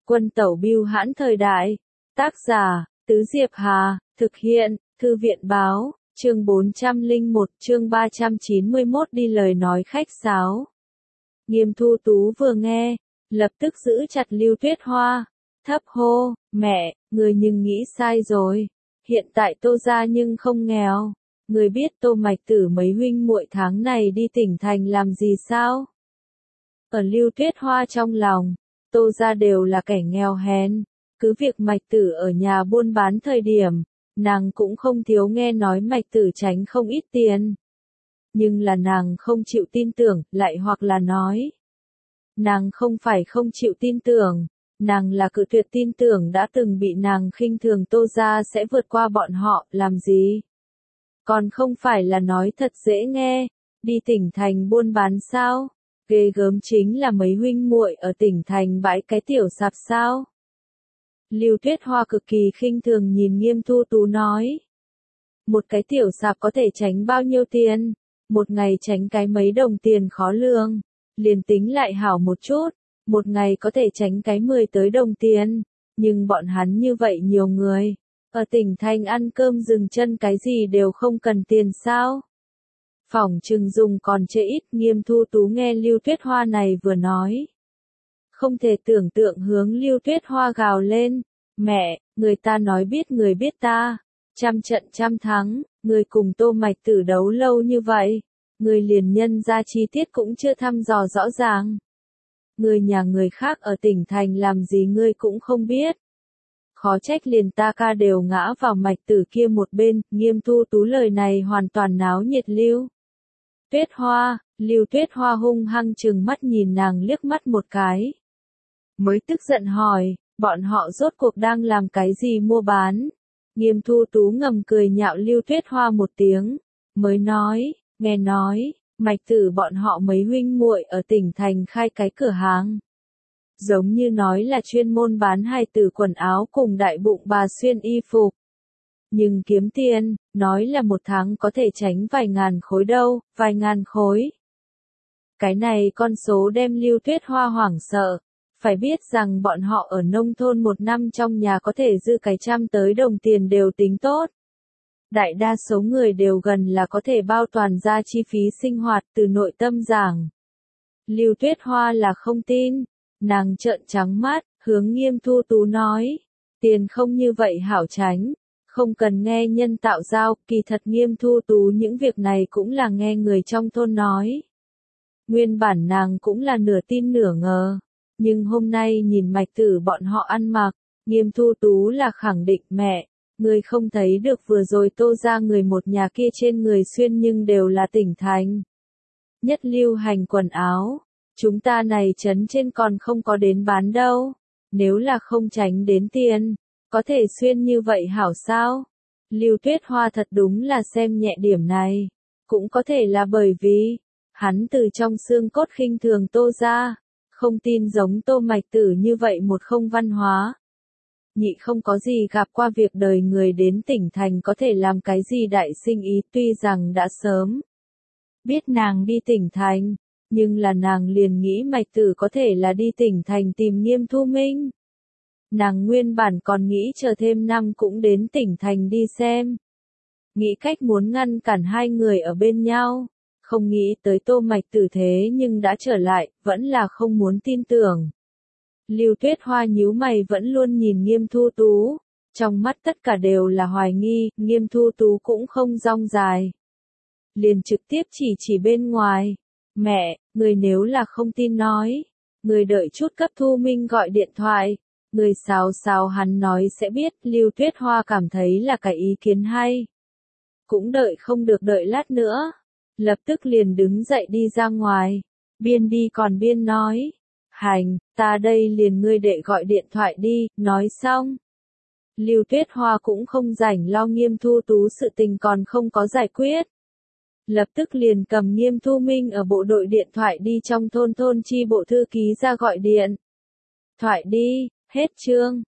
Quân tẩu bưu hãn thời đại. Tác giả, Tứ Diệp Hà, thực hiện, Thư viện báo, chương 401, chương 391 đi lời nói khách sáo. Nghiêm Thu Tú vừa nghe, lập tức giữ chặt Lưu Tuyết Hoa, thấp hô, mẹ, người nhưng nghĩ sai rồi. Hiện tại Tô gia nhưng không nghèo. Người biết Tô Mạch Tử mấy huynh muội tháng này đi tỉnh thành làm gì sao? Ở Lưu Tuyết Hoa trong lòng, Tô gia đều là kẻ nghèo hèn. Cứ việc Mạch Tử ở nhà buôn bán thời điểm, nàng cũng không thiếu nghe nói Mạch Tử tránh không ít tiền. Nhưng là nàng không chịu tin tưởng, lại hoặc là nói. Nàng không phải không chịu tin tưởng, nàng là cự tuyệt tin tưởng đã từng bị nàng khinh thường Tô gia sẽ vượt qua bọn họ, làm gì? Còn không phải là nói thật dễ nghe, đi tỉnh thành buôn bán sao? Ghê gớm chính là mấy huynh muội ở tỉnh thành bãi cái tiểu sạp sao? Lưu Tuyết Hoa cực kỳ khinh thường nhìn Nghiêm Thu Tú nói. Một cái tiểu sạp có thể tránh bao nhiêu tiền? Một ngày tránh cái mấy đồng tiền khó lường. Liền tính lại hảo một chút, một ngày có thể tránh cái 10 tới đồng tiền. Nhưng bọn hắn như vậy nhiều người. Ở tỉnh thành ăn cơm dừng chân cái gì đều không cần tiền sao? Phỏng chừng dùng còn chê ít. Nghiêm Thu Tú nghe Lưu Tuyết Hoa này vừa nói. Không thể tưởng tượng hướng Lưu Tuyết Hoa gào lên. Mẹ, người ta nói biết người biết ta. Trăm trận trăm thắng, người cùng Tô Mạch Tử đấu lâu như vậy. Người liền nhân ra chi tiết cũng chưa thăm dò rõ ràng. Người nhà người khác ở tỉnh thành làm gì ngươi cũng không biết. Khó trách liền ta ca đều ngã vào Mạch Tử kia một bên. Nghiêm Thu Tú lời này hoàn toàn náo nhiệt Lưu Tuyết Hoa. Lưu Tuyết Hoa hung hăng trừng mắt nhìn nàng liếc mắt một cái. Mới tức giận hỏi, bọn họ rốt cuộc đang làm cái gì mua bán? Nghiêm Thu Tú ngầm cười nhạo Lưu Tuyết Hoa một tiếng, mới nói, nghe nói, Mạch Tử bọn họ mấy huynh muội ở tỉnh thành khai cái cửa hàng. Giống như nói là chuyên môn bán hài tử quần áo cùng đại bụng bà xuyên y phục. Nhưng kiếm tiền, nói là một tháng có thể tránh vài ngàn khối đâu, vài ngàn khối. Cái này con số đem Lưu Tuyết Hoa hoảng sợ. Phải biết rằng bọn họ ở nông thôn một năm trong nhà có thể dư cái 100 tới đồng tiền đều tính tốt. Đại đa số người đều gần là có thể bao toàn ra chi phí sinh hoạt từ nội tâm giảng. Lưu Tuyết Hoa là không tin, nàng trợn trắng mắt, hướng Nghiêm Thu Tú nói, tiền không như vậy hảo tránh, không cần nghe nhân tạo giao, kỳ thật Nghiêm Thu Tú những việc này cũng là nghe người trong thôn nói. Nguyên bản nàng cũng là nửa tin nửa ngờ. Nhưng hôm nay nhìn Mạch Tử bọn họ ăn mặc, Nghiêm Thu Tú là khẳng định mẹ, người không thấy được vừa rồi Tô gia người một nhà kia trên người xuyên nhưng đều là tỉnh thành. Nhất lưu hành quần áo, chúng ta này trấn trên còn không có đến bán đâu, nếu là không tránh đến tiền, có thể xuyên như vậy hảo sao? Lưu Tuyết Hoa thật đúng là xem nhẹ điểm này, cũng có thể là bởi vì, hắn từ trong xương cốt khinh thường Tô gia. Không tin giống Tô Mạch Tử như vậy một không văn hóa. Nhị không có gì gặp qua việc đời người đến tỉnh thành có thể làm cái gì đại sinh ý tuy rằng đã sớm. Biết nàng đi tỉnh thành, nhưng là nàng liền nghĩ Mạch Tử có thể là đi tỉnh thành tìm Nghiêm Thu Minh. Nàng nguyên bản còn nghĩ chờ thêm năm cũng đến tỉnh thành đi xem. Nghĩ cách muốn ngăn cản hai người ở bên nhau. Không nghĩ tới Tô Mạch Tử thế nhưng đã trở lại, vẫn là không muốn tin tưởng. Lưu Tuyết Hoa nhíu mày vẫn luôn nhìn Nghiêm Thu Tú, trong mắt tất cả đều là hoài nghi, Nghiêm Thu Tú cũng không rong dài. Liền trực tiếp chỉ bên ngoài, mẹ, người nếu là không tin nói, người đợi chút cấp Thu Minh gọi điện thoại, người sao hắn nói sẽ biết, Lưu Tuyết Hoa cảm thấy là cái ý kiến hay. Cũng đợi không được đợi lát nữa. Lập tức liền đứng dậy đi ra ngoài, biên đi còn biên nói, hành, ta đây liền ngươi đệ gọi điện thoại đi, nói xong. Lưu Tuyết Hoa cũng không rảnh lo Nghiêm Thu Tú sự tình còn không có giải quyết. Lập tức liền cầm Nghiêm Thu Minh ở bộ đội điện thoại đi trong thôn chi bộ thư ký ra gọi điện. Thoại đi, hết chương.